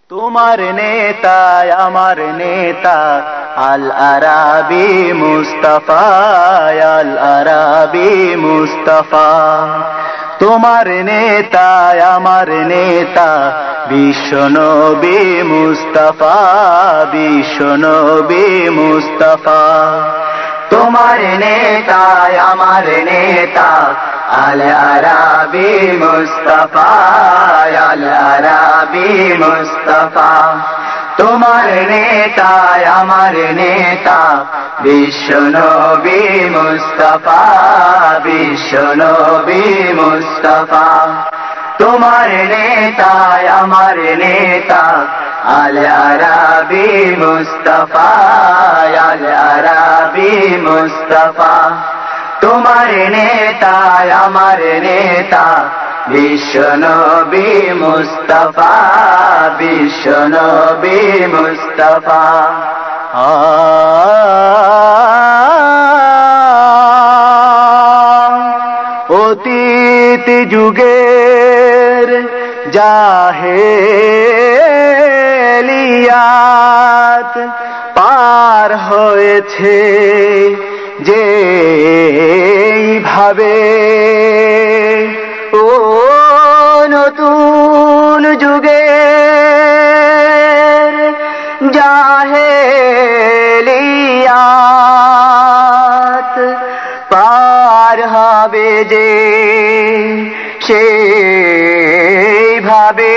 তোমার নেতা আমার নেতা আল আরাবি মুস্তাফা, আল আরাবি মুস্তাফা। তোমার নেতা আমার নেতা বিশ্বনবী মুস্তাফা, বিশ্বনবী মুস্তাফা। তোমার নেতা আমার নেতা আল আরাবি মুস্তাফা, আল আরাবি মুস্তাফা। তোমার নেতা আমার নেতা বিশ্বনবী মুস্তাফা, বিশ্বনবী মুস্তাফা। তোমার নেতা আমার নেতা আল আরাবি মুস্তাফা, আল আরাবি মুস্তাফা। তোমার নেতা আমার নেতা বিশ্বনবী মুস্তাফা, বিশ্বনবী মুস্তাফা। অতীত যুগের জাহেলিয়াত পার হয়েছে যেভাবে, ও নতুন যুগের জাহেলিয়াত পার হবে যে সেইভাবে।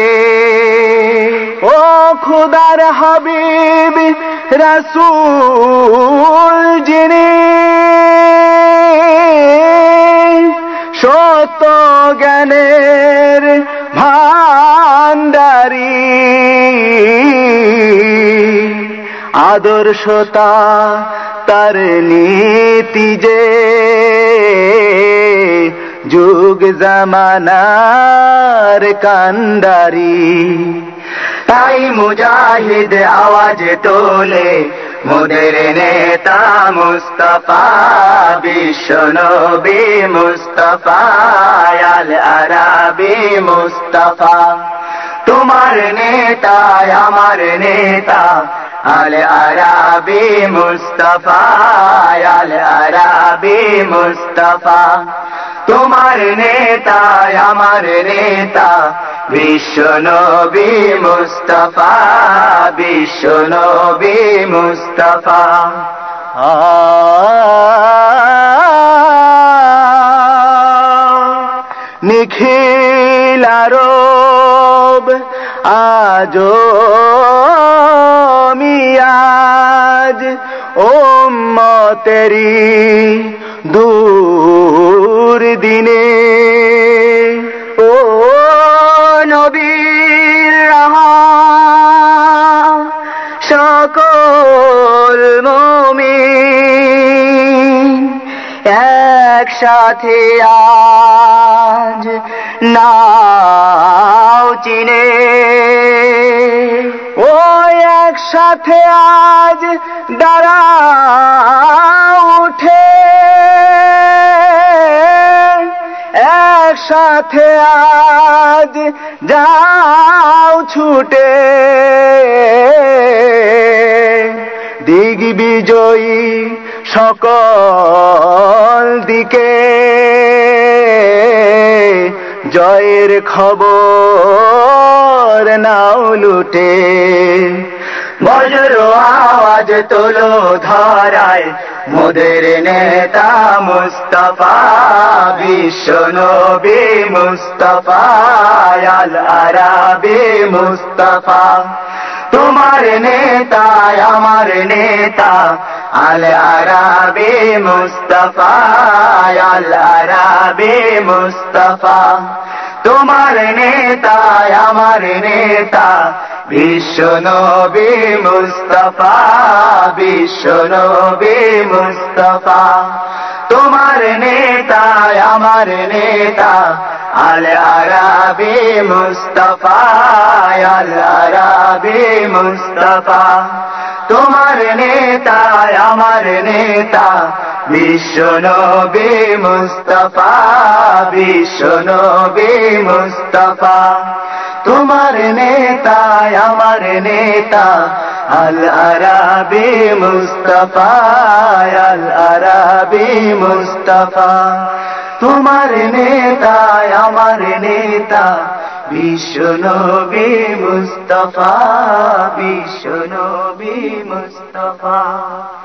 ও খোদার হাবিব রাসূল যিনি সত্য জ্ঞানের ভান্ডারী, আদর্শতা তার নীতি যে যুগ জামানার কান্ডারি। তাই মুজাহিদ আওয়াজ তোলে মোদের নেতা মুস্তাফা, বিশ্বনবী মুস্তাফা, আল আরাবি মুস্তাফা। তোমার নেতা আমার নেতা আল আরাবি মুস্তাফা, আল আরাবি মুস্তাফা। তোমার নেতা আমার নেতা বিশ্বনবী মুস্তাফা, বিশ্বনবী মুস্তাফা। নিখিল আরব আজো মিয়াজ উম্মতেরি দূর দিনে, ও নবীর রাহা সকল মুমিন একসাথে আজ নাও চিনে। ও একসাথে আজ দাঁড়াও উঠে, একসাথে আজ যাও ছুটে। দিগ্বিজয়ী সকল দিকে জয়ের খবর নাও লুটে। বজ্র আওয়াজ তোলো ধরায় মোদের নেতা মুস্তাফা, বিশ্বনবী মুস্তাফা, আল আরাবি মুস্তাফা। তোমার নেতা আমার নেতা আল আরাবি মুস্তাফা, আল আরাবি মুস্তাফা। তোমার নেতা আমার নেতা বিশ্বনবী মুস্তাফা, বিশ্বনবী মুস্তাফা। তোমার নেতা আমার নেতা আল আরাবি মুস্তাফা, আল আরাবি মুস্তাফা। তোমার নেতা আমার নেতা বিশ্বনবী মুস্তাফা, বিশ্বনবী মুস্তাফা। তোমার নেতা আমার নেতা আল আরাবি মুস্তাফা আল আরাবি মুস্তাফা তোমার নেতা আমার নেতা বিশ্বনবী মুস্তাফা বিশ্বনবী মুস্তাফা